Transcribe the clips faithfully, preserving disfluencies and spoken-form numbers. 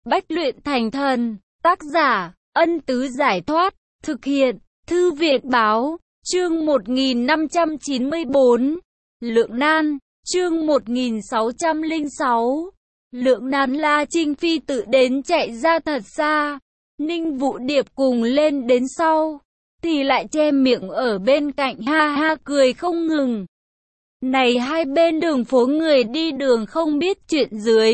Bách luyện thành thần. Tác giả, Ân Tứ Giải Thoát. Thực hiện, Thư viện Báo. Chương một nghìn năm trăm chín mươi tư. Lượng Nan. Chương một nghìn sáu trăm lẻ sáu. Lượng Nan. La Trinh Phi tự đến chạy ra thật xa. Ninh Vũ Điệp cùng lên đến sau, thì lại che miệng ở bên cạnh ha ha cười không ngừng. Này hai bên đường phố người đi đường không biết chuyện dưới,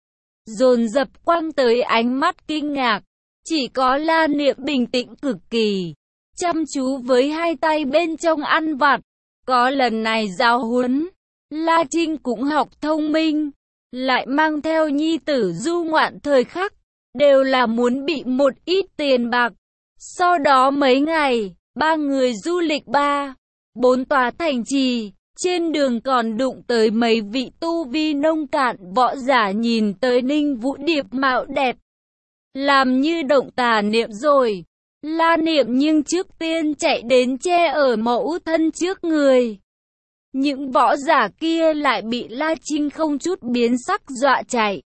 dồn dập quăng tới ánh mắt kinh ngạc. Chỉ có La Niệm bình tĩnh cực kỳ, chăm chú với hai tay bên trong ăn vặt. Có lần này giáo huấn, La Trinh cũng học thông minh, lại mang theo nhi tử du ngoạn thời khắc, đều là muốn bị một ít tiền bạc. Sau đó mấy ngày, ba người du lịch ba, bốn tòa thành trì, trên đường còn đụng tới mấy vị tu vi nông cạn võ giả nhìn tới Ninh Vũ Điệp mạo đẹp, làm như động tà niệm rồi. La Niệm nhưng trước tiên chạy đến che ở mẫu thân trước người. Những võ giả kia lại bị La Trinh không chút biến sắc dọa chạy.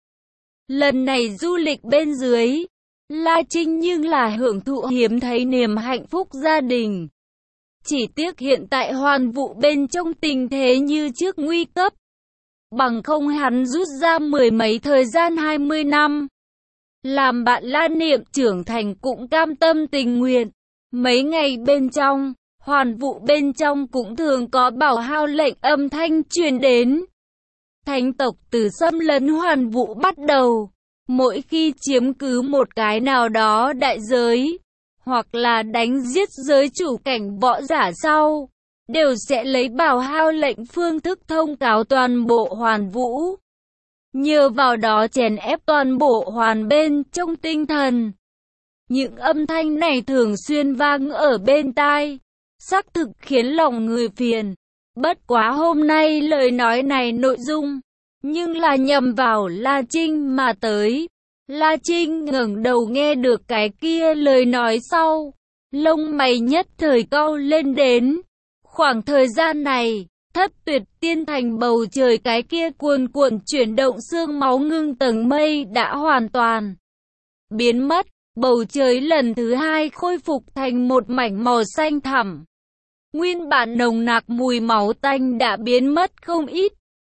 Lần này du lịch bên dưới, La Trinh nhưng là hưởng thụ hiếm thấy niềm hạnh phúc gia đình. Chỉ tiếc hiện tại Hoàn Vũ bên trong tình thế như trước nguy cấp. Bằng không hắn rút ra mười mấy thời gian hai mươi năm. Làm bạn La Niệm trưởng thành cũng cam tâm tình nguyện. Mấy ngày bên trong, Hoàn Vũ bên trong cũng thường có bảo hao lệnh âm thanh truyền đến. Thánh tộc từ xâm lấn Hoàn Vũ bắt đầu, mỗi khi chiếm cứ một cái nào đó đại giới, hoặc là đánh giết giới chủ cảnh võ giả sau, đều sẽ lấy bảo hao lệnh phương thức thông cáo toàn bộ Hoàn Vũ. Nhờ vào đó chèn ép toàn bộ Hoàn bên trong tinh thần. Những âm thanh này thường xuyên vang ở bên tai, xác thực khiến lòng người phiền. Bất quá hôm nay lời nói này nội dung, nhưng là nhằm vào La Trinh mà tới. La Trinh ngẩng đầu nghe được cái kia lời nói sau, lông mày nhất thời cau lên đến. Khoảng thời gian này, Thất Tuyệt Tiên Thành bầu trời cái kia cuồn cuộn chuyển động xương máu ngưng tầng mây đã hoàn toàn biến mất. Bầu trời lần thứ hai khôi phục thành một mảnh màu xanh thẳm. Nguyên bản nồng nặc mùi máu tanh đã biến mất không ít.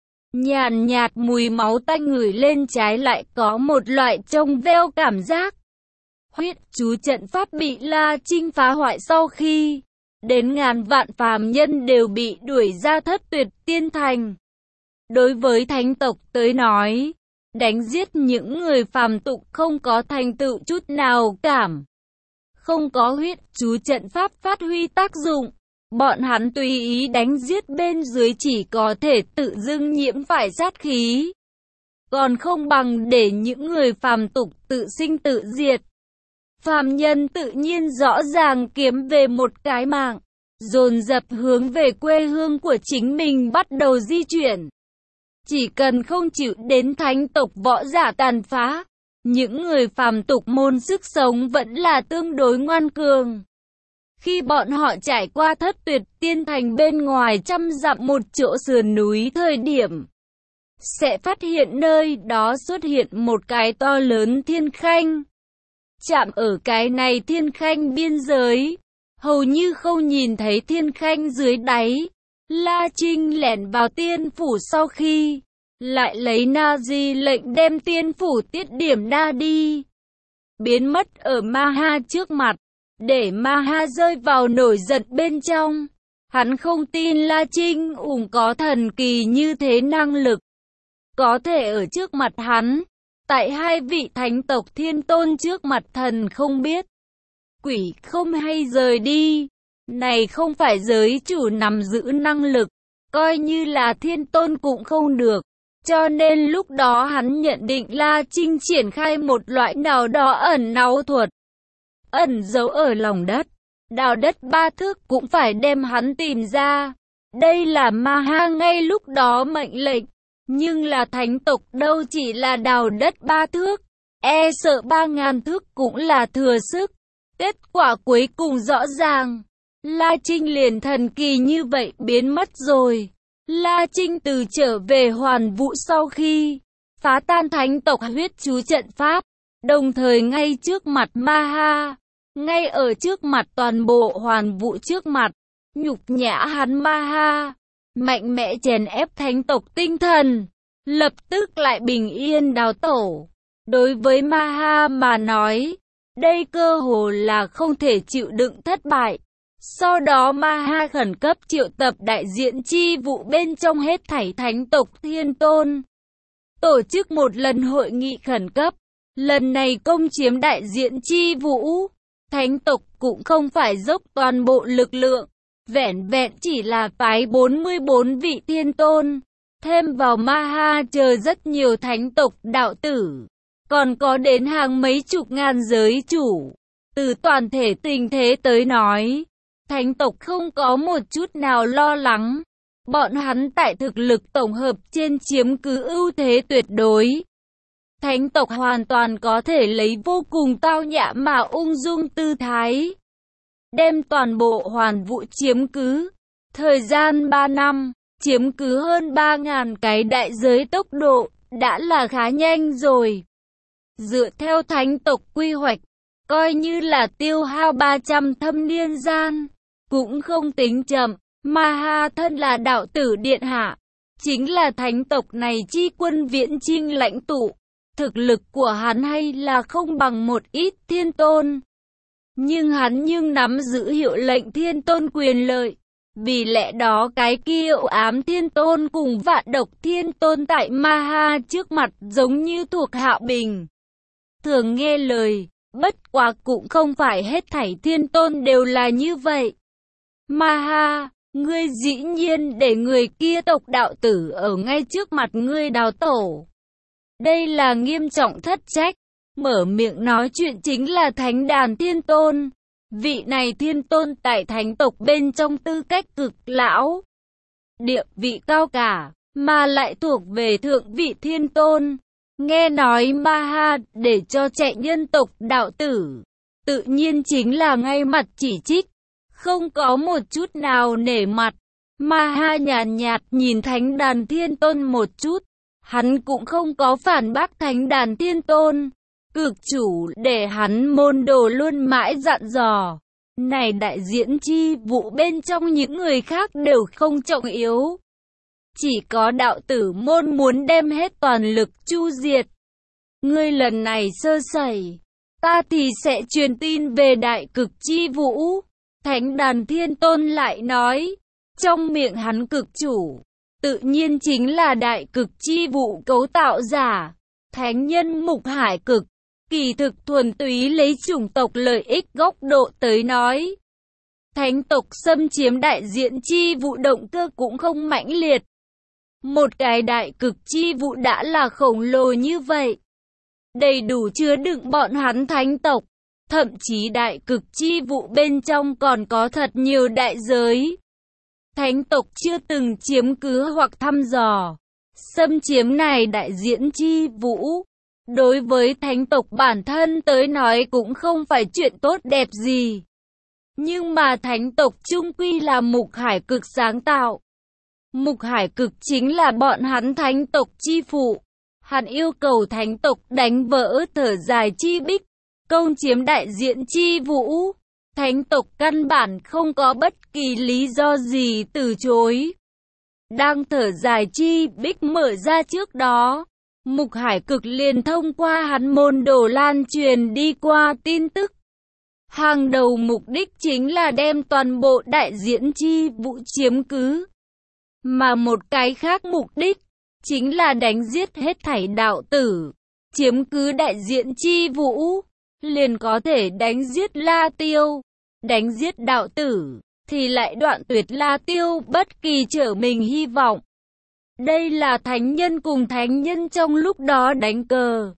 Nhàn nhạt mùi máu tanh ngửi lên trái lại có một loại trong veo cảm giác. Huyết chú trận pháp bị La Trinh phá hoại sau khi đến ngàn vạn phàm nhân đều bị đuổi ra Thất Tuyệt Tiên Thành. Đối với thánh tộc tới nói, đánh giết những người phàm tục không có thành tựu chút nào cảm. Không có huyết chú trận pháp phát huy tác dụng, bọn hắn tùy ý đánh giết bên dưới chỉ có thể tự dưng nhiễm phải sát khí. Còn không bằng để những người phàm tục tự sinh tự diệt. Phàm nhân tự nhiên rõ ràng kiếm về một cái mạng, dồn dập hướng về quê hương của chính mình bắt đầu di chuyển. Chỉ cần không chịu đến thánh tộc võ giả tàn phá, những người phàm tục môn sức sống vẫn là tương đối ngoan cường. Khi bọn họ trải qua Thất Tuyệt Tiên Thành bên ngoài trăm dặm một chỗ sườn núi thời điểm, sẽ phát hiện nơi đó xuất hiện một cái to lớn thiên khanh. Chạm ở cái này thiên khanh biên giới, hầu như không nhìn thấy thiên khanh dưới đáy. La Trinh lẻn vào tiên phủ sau khi, lại lấy na di lệnh đem tiên phủ tiết điểm đa đi. Biến mất ở Ma Ha trước mặt, để Ma Ha rơi vào nổi giận bên trong. Hắn không tin La Trinh ủng có thần kỳ như thế năng lực, có thể ở trước mặt hắn, tại hai vị thánh tộc thiên tôn trước mặt thần không biết, quỷ không hay rời đi. Này không phải giới chủ nắm giữ năng lực, coi như là thiên tôn cũng không được. Cho nên lúc đó hắn nhận định La Trinh triển khai một loại nào đó ẩn náu thuật, ẩn giấu ở lòng đất, đào đất ba thước cũng phải đem hắn tìm ra. Đây là Ma Ha ngay lúc đó mệnh lệnh, nhưng là thánh tộc đâu chỉ là đào đất ba thước, e sợ ba ngàn thước cũng là thừa sức. Kết quả cuối cùng rõ ràng, La Trinh liền thần kỳ như vậy biến mất rồi. La Trinh từ trở về Hoàn Vũ sau khi phá tan thánh tộc huyết chú trận pháp, Đồng thời ngay trước mặt Ma-ha, ngay ở trước mặt toàn bộ hoàn vũ trước mặt, nhục nhã hắn Ma-ha, mạnh mẽ chèn ép thánh tộc tinh thần, lập tức lại bình yên đào tổ. Đối với Ma-ha mà nói, đây cơ hồ là không thể chịu đựng thất bại. Sau đó Ma-ha khẩn cấp triệu tập đại diện chi vụ bên trong hết thảy thánh tộc thiên tôn, tổ chức một lần hội nghị khẩn cấp. Lần này công chiếm đại diện chi vũ, thánh tộc cũng không phải dốc toàn bộ lực lượng, vẻn vẹn chỉ là phái bốn mươi bốn vị thiên tôn, thêm vào Ma-ha chờ rất nhiều thánh tộc đạo tử, còn có đến hàng mấy chục ngàn giới chủ. Từ toàn thể tình thế tới nói, thánh tộc không có một chút nào lo lắng, bọn hắn tại thực lực tổng hợp trên chiếm cứ ưu thế tuyệt đối. Thánh tộc hoàn toàn có thể lấy vô cùng tao nhã mà ung dung tư thái, đem toàn bộ hoàn vũ chiếm cứ. Thời gian ba năm, chiếm cứ hơn ba ngàn cái đại giới tốc độ, đã là khá nhanh rồi. Dựa theo thánh tộc quy hoạch, coi như là tiêu hao ba trăm thâm niên gian, cũng không tính chậm. Ma-ha thân là đạo tử điện hạ, chính là thánh tộc này chi quân viễn chinh lãnh tụ. Thực lực của hắn hay là không bằng một ít thiên tôn, nhưng hắn nhưng nắm giữ hiệu lệnh thiên tôn quyền lợi. Vì lẽ đó cái kia ưu ám thiên tôn cùng vạn độc thiên tôn tại Ma-ha trước mặt giống như thuộc hạ bình thường nghe lời. Bất quá cũng không phải hết thảy thiên tôn đều là như vậy. Ma-ha, ngươi dĩ nhiên để người kia tộc đạo tử ở ngay trước mặt ngươi đào tổ. Đây là nghiêm trọng thất trách. Mở miệng nói chuyện chính là thánh đàn thiên tôn. Vị này thiên tôn tại thánh tộc bên trong tư cách cực lão, địa vị cao cả, mà lại thuộc về thượng vị thiên tôn. Nghe nói Ma-ha để cho chạy nhân tộc đạo tử, tự nhiên chính là ngay mặt chỉ trích, không có một chút nào nể mặt. Ma-ha nhàn nhạt nhìn thánh đàn thiên tôn một chút, hắn cũng không có phản bác thánh đàn thiên tôn. Cực chủ để hắn môn đồ luôn mãi dặn dò, này đại diễn chi vụ bên trong những người khác đều không trọng yếu, chỉ có đạo tử môn muốn đem hết toàn lực chu diệt. Ngươi lần này sơ sẩy, ta thì sẽ truyền tin về đại cực chi vũ. Thánh đàn thiên tôn lại nói, trong miệng hắn cực chủ, tự nhiên chính là đại cực chi vụ cấu tạo giả, thánh nhân Mục Hải Cực. Kỳ thực thuần túy lấy chủng tộc lợi ích góc độ tới nói, thánh tộc xâm chiếm đại diện chi vụ động cơ cũng không mãnh liệt. Một cái đại cực chi vụ đã là khổng lồ như vậy, đầy đủ chứa đựng bọn hắn thánh tộc. Thậm chí đại cực chi vụ bên trong còn có thật nhiều đại giới, thánh tộc chưa từng chiếm cứ hoặc thăm dò. Xâm chiếm này đại diện chi vũ, đối với thánh tộc bản thân tới nói cũng không phải chuyện tốt đẹp gì. Nhưng mà thánh tộc chung quy là Mục Hải Cực sáng tạo. Mục Hải Cực chính là bọn hắn thánh tộc chi phụ. Hắn yêu cầu thánh tộc đánh vỡ thở dài chi bích, công chiếm đại diện chi vũ. Thánh tộc căn bản không có bất kỳ lý do gì từ chối. Đang thở dài chi bích mở ra trước đó, Mục Hải Cực liền thông qua hắn môn đồ lan truyền đi qua tin tức. Hàng đầu mục đích chính là đem toàn bộ đại diễn chi vũ chiếm cứ. Mà một cái khác mục đích, chính là đánh giết hết thảy đạo tử. Chiếm cứ đại diện chi vũ, liền có thể đánh giết La Tiêu. Đánh giết đạo tử, thì lại đoạn tuyệt La Tiêu bất kỳ trở mình hy vọng. Đây là thánh nhân cùng thánh nhân trong lúc đó đánh cờ.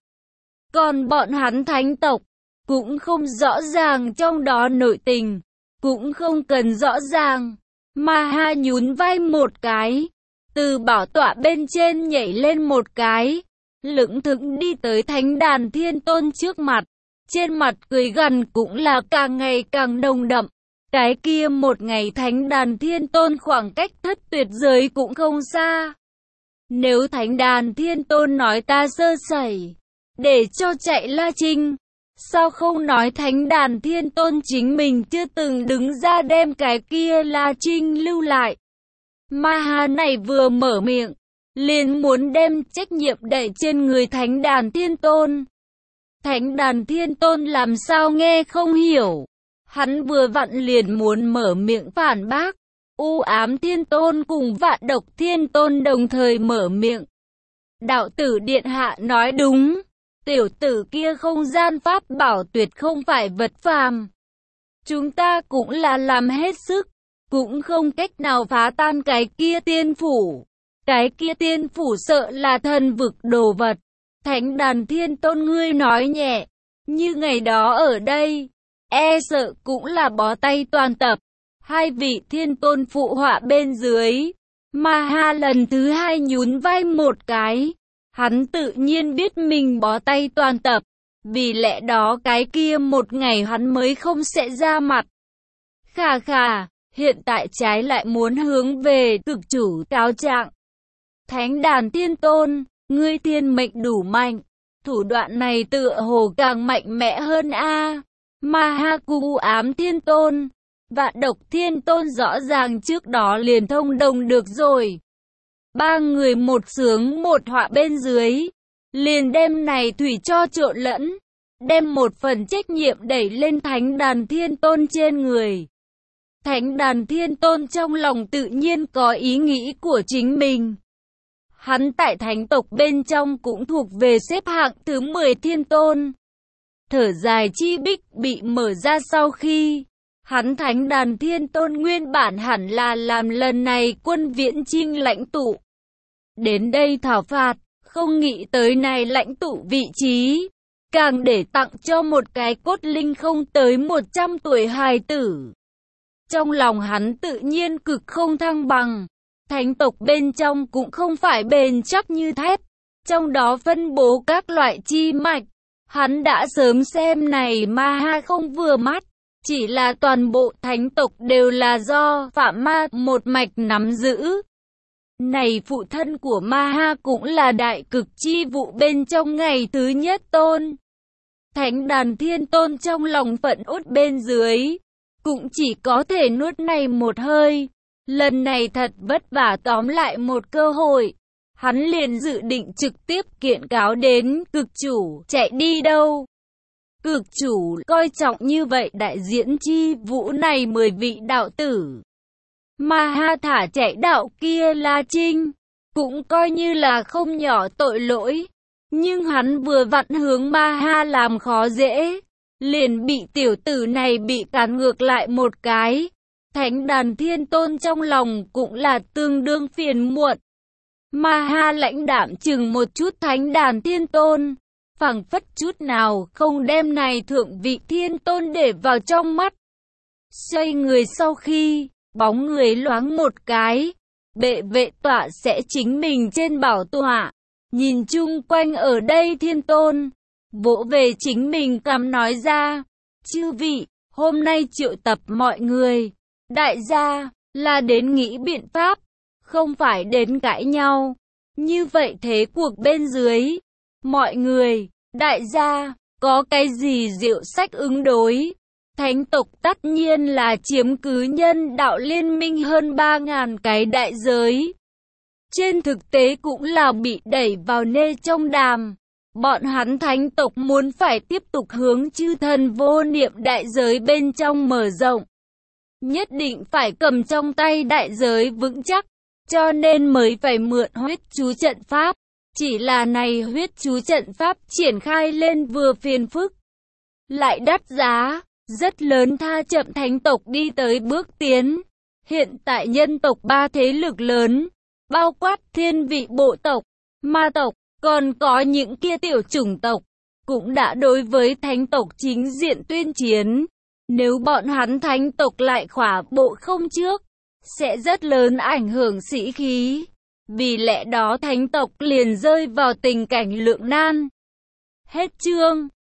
Còn bọn hắn thánh tộc, cũng không rõ ràng trong đó nội tình, cũng không cần rõ ràng. Ma-ha nhún vai một cái, từ bảo tọa bên trên nhảy lên một cái, lững thững đi tới thánh đàn thiên tôn trước mặt. Trên mặt cười gằn cũng là càng ngày càng nồng đậm. Cái kia một ngày thánh đàn thiên tôn khoảng cách thất tuyệt giới cũng không xa. Nếu thánh đàn thiên tôn nói ta sơ sẩy, để cho chạy La Trinh. Sao không nói thánh đàn Thiên Tôn chính mình chưa từng đứng ra đem cái kia La Trinh lưu lại. Ma Ha này vừa mở miệng, liền muốn đem trách nhiệm đẩy trên người thánh đàn Thiên Tôn. Thánh đàn Thiên Tôn làm sao nghe không hiểu. Hắn vừa vặn liền muốn mở miệng phản bác. U Ám Thiên Tôn cùng Vạn Độc Thiên Tôn đồng thời mở miệng. Đạo tử điện hạ nói đúng. Tiểu tử kia không gian pháp bảo tuyệt không phải vật phàm. Chúng ta cũng là làm hết sức, cũng không cách nào phá tan cái kia tiên phủ. Cái kia tiên phủ sợ là thần vực đồ vật. Thánh đàn Thiên Tôn ngươi nói nhẹ, như ngày đó ở đây, e sợ cũng là bó tay toàn tập. Hai vị Thiên Tôn phụ họa bên dưới, Ma Ha lần thứ hai nhún vai một cái. Hắn tự nhiên biết mình bó tay toàn tập, vì lẽ đó cái kia một ngày hắn mới không sẽ ra mặt. Khà khà, hiện tại trái lại muốn hướng về cực chủ cáo trạng. Thánh đàn Thiên Tôn, ngươi thiên mệnh đủ mạnh, thủ đoạn này tựa hồ càng mạnh mẽ hơn a. Ma Ha cu Ám Thiên Tôn, Vạn Độc Thiên Tôn rõ ràng trước đó liền thông đồng được rồi. Ba người một sướng một họa bên dưới, liền đem này thủy cho trộn lẫn, đem một phần trách nhiệm đẩy lên thánh đàn Thiên Tôn trên người. Thánh đàn Thiên Tôn trong lòng tự nhiên có ý nghĩ của chính mình. Hắn tại thánh tộc bên trong cũng thuộc về xếp hạng thứ mười Thiên Tôn. Thở dài chi bích bị mở ra sau khi, hắn thánh đàn Thiên Tôn nguyên bản hẳn là làm lần này quân viễn chinh lãnh tụ. Đến đây thảo phạt, không nghĩ tới này lãnh tụ vị trí, càng để tặng cho một cái cốt linh không tới một trăm tuổi hài tử. Trong lòng hắn tự nhiên cực không thăng bằng, thánh tộc bên trong cũng không phải bền chắc như thép, trong đó phân bố các loại chi mạch. Hắn đã sớm xem này Ma Ha không vừa mắt, chỉ là toàn bộ thánh tộc đều là do Phạm Ma một mạch nắm giữ. Này phụ thân của Ma Ha cũng là đại cực chi vụ bên trong ngày thứ nhất tôn. Thánh đàn Thiên Tôn trong lòng phẫn uất bên dưới, cũng chỉ có thể nuốt này một hơi. Lần này thật vất vả tóm lại một cơ hội. Hắn liền dự định trực tiếp kiện cáo đến cực chủ, chạy đi đâu. Cực chủ coi trọng như vậy đại diễn chi vũ này mười vị đạo tử. Ma Ha thả chạy đạo kia La Trinh, cũng coi như là không nhỏ tội lỗi. Nhưng hắn vừa vặn hướng Ma Ha làm khó dễ, liền bị tiểu tử này bị cản ngược lại một cái. Thánh đàn Thiên Tôn trong lòng cũng là tương đương phiền muộn. Ma Ha lãnh đạm chừng một chút thánh đàn Thiên Tôn, phảng phất chút nào không đem này thượng vị Thiên Tôn để vào trong mắt. Xoay người sau khi, bóng người loáng một cái, bệ vệ tọa sẽ chính mình trên bảo tọa, nhìn chung quanh ở đây Thiên Tôn, vỗ về chính mình cằm nói ra, chư vị, hôm nay triệu tập mọi người, đại gia, là đến nghĩ biện pháp, không phải đến cãi nhau. Như vậy thế cuộc bên dưới, mọi người, đại gia, có cái gì diệu sách ứng đối? Thánh tộc tất nhiên là chiếm cứ nhân đạo liên minh hơn ba ngàn cái đại giới. Trên thực tế cũng là bị đẩy vào nê trong đàm. Bọn hắn thánh tộc muốn phải tiếp tục hướng chư thần vô niệm đại giới bên trong mở rộng. Nhất định phải cầm trong tay đại giới vững chắc, cho nên mới phải mượn huyết chú trận pháp. Chỉ là này huyết chú trận pháp triển khai lên vừa phiền phức, lại đắt giá, rất lớn tha chậm thánh tộc đi tới bước tiến. Hiện tại nhân tộc ba thế lực lớn, bao quát thiên vị bộ tộc, ma tộc, còn có những kia tiểu chủng tộc, cũng đã đối với thánh tộc chính diện tuyên chiến. Nếu bọn hắn thánh tộc lại khỏa bộ không trước, sẽ rất lớn ảnh hưởng sĩ khí. Vì lẽ đó thánh tộc liền rơi vào tình cảnh lưỡng nan. Hết chương.